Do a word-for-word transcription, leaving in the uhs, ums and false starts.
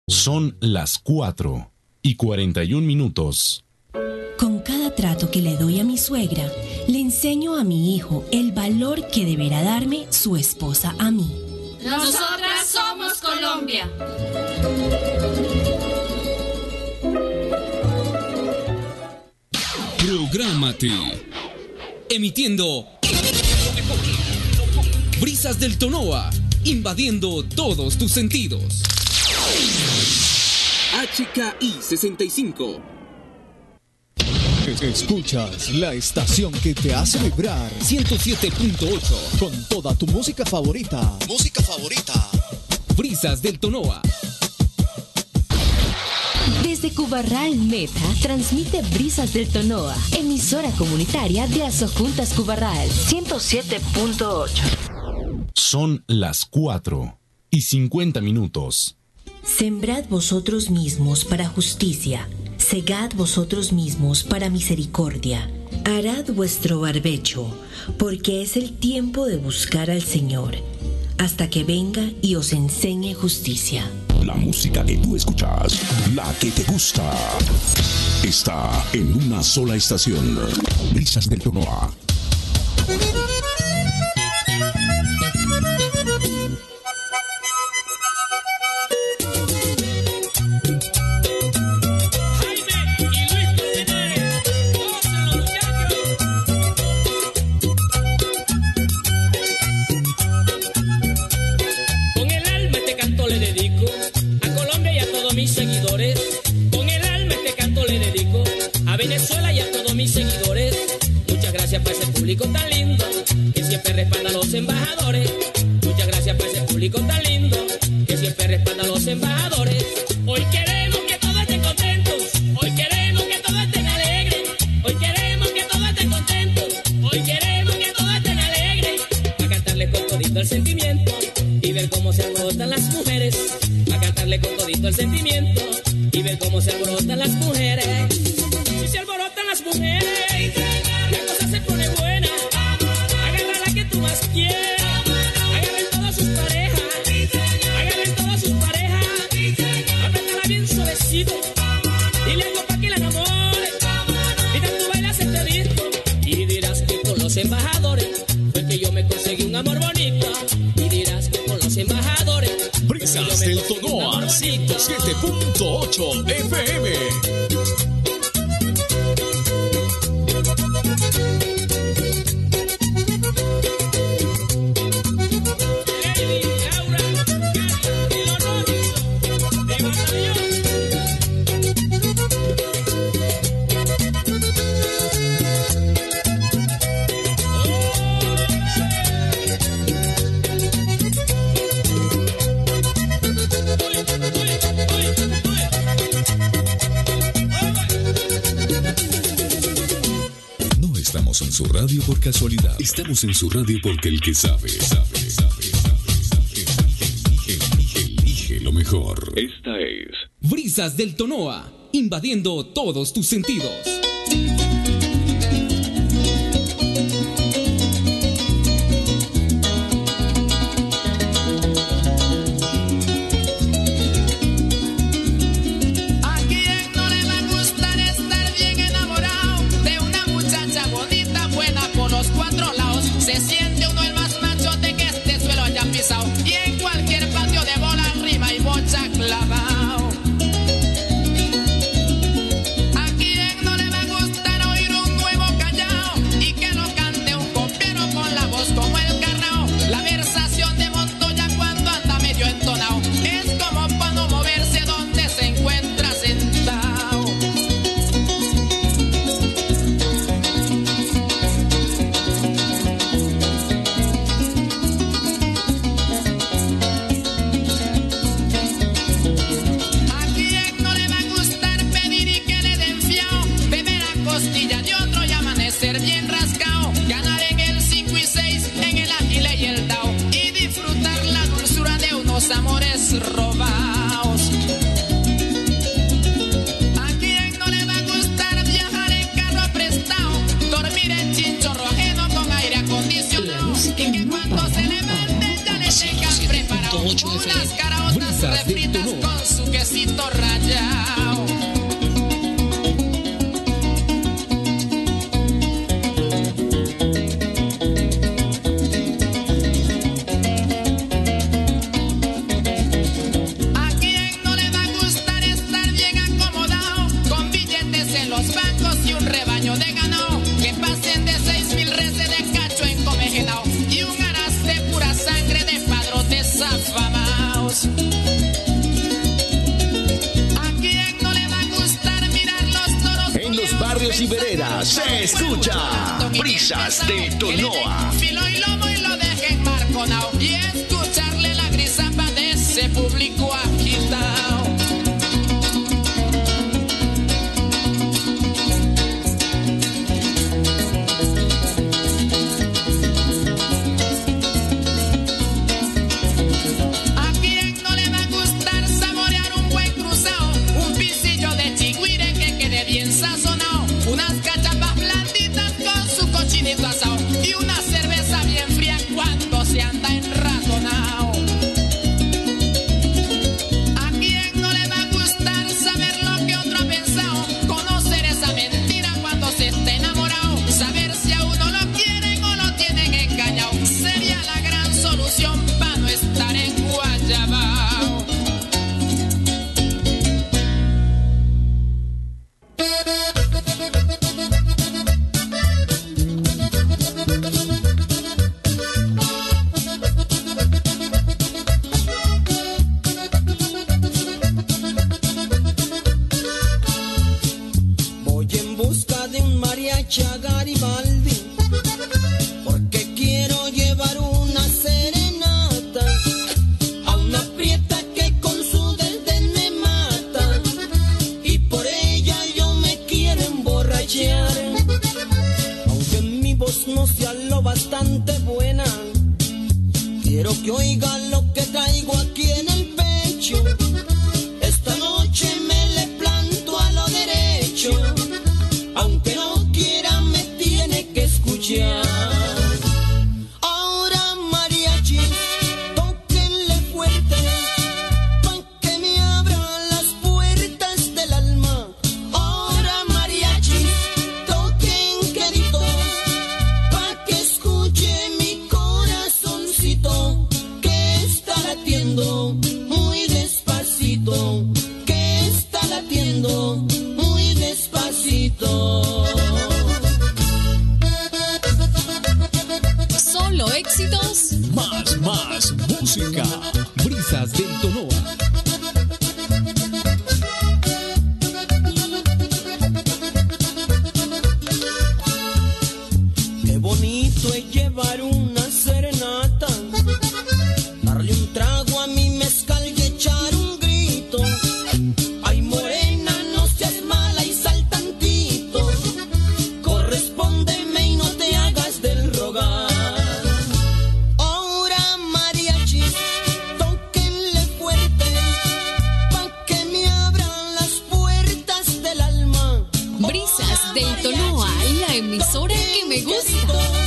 Son las cuatro y cuarenta y un minutos. Con cada trato que le doy a mi suegra, le enseño a mi hijo el valor que deberá darme su esposa a mí. Nosotras somos Colombia. Prográmate. Emitiendo Brisas del Tonoa, invadiendo todos tus sentidos. H K I sesenta y cinco. Escuchas la estación que te hace vibrar. ciento siete punto ocho. Con toda tu música favorita. Música favorita. Brisas del Tonoa. Desde Cubarral Meta, transmite Brisas del Tonoa, emisora comunitaria de Asojuntas Cubarral, ciento siete punto ocho. Son las cuatro y cincuenta minutos. Sembrad vosotros mismos para justicia, segad vosotros mismos para misericordia. Harad vuestro barbecho, porque es el tiempo de buscar al Señor, hasta que venga y os enseñe justicia. La música que tú escuchas, la que te gusta, está en una sola estación. Brisas del Tonoa. Venezuela y a todos mis seguidores, muchas gracias por ese público tan lindo que siempre respalda a los embajadores. Muchas gracias por ese público tan lindo que siempre respalda a los embajadores. Hoy queremos que todos estén contentos, hoy queremos que todos estén alegres, hoy queremos que todos estén contentos, hoy queremos que todos estén alegres, para cantarles con todito el sentimiento y ver cómo se alborotan las mujeres, para cantarles con todito el sentimiento y ver cómo se alborotan las mujeres. Se alborotan las mujeres, la cosa se pone buena. Agarra la que tú más quieras, agarren todas sus parejas, agarren todas sus parejas, apriétala bien suavecito, dile algo pa' que la enamore, y tanto bailas este disco, y dirás que con los embajadores fue que yo me conseguí un amor bonito, y dirás que con los embajadores Brisas del Tonoa, ciento siete punto ocho F M. En su radio por casualidad. Estamos en su radio porque el que sabe, sabe, sabe, sabe, sabe. Elige, elige lo mejor. Esta es Brisas del Tonoa, invadiendo todos tus sentidos. Y en cualquier patio de bola, rima y bocha clavao. ¿A quién no le va a Veredas se escucha Brisas del Tonoa. Filo y lomo y lo dejen marconao. Y escucharle la grisapa de ese público agitado. Bien sazonado, unas cachapas blanditas con su cochinito asado y una cerveza bien fría cuando se anda enratonado. ¿A quién no le va a gustar saber lo que otro ha pensado? Conocer esa mentira cuando se esté enamorado. Saber si a uno lo quieren o lo tienen engañado. Sería la gran solución para no estar en Guayabao. Voy en busca de un mariachi a Garibaldi, porque quiero llevar una serenata a una prieta que con su desdén me mata, y por ella yo me quiero emborrachar. Aunque mi voz no sea lo bastante buena, quiero que oiga lo que traigo aquí en el pecho. Esta noche me le planto a lo derecho, aunque no quiera me tiene que escuchar. Ahora mariachi, tóquenle fuerte, pa' que me abran las puertas del alma. Ahora mariachi, toquen quedito, pa' que escuche mi corazoncito, que está latiendo muy despacito, que está latiendo muy despacito. Solo éxitos. Más, más música. Brisas del Tonoa. Qué bonito es llevar una serenata, darle un trago a mi mezcal y echar un grito. Ay, morena, no seas mala y sal tantito, correspóndeme y no te hagas del rogar. Ahora mariachis, tóquenle fuerte, pa' que me abran las puertas del alma. Brisas del Tonoa, la emisora que me gusta.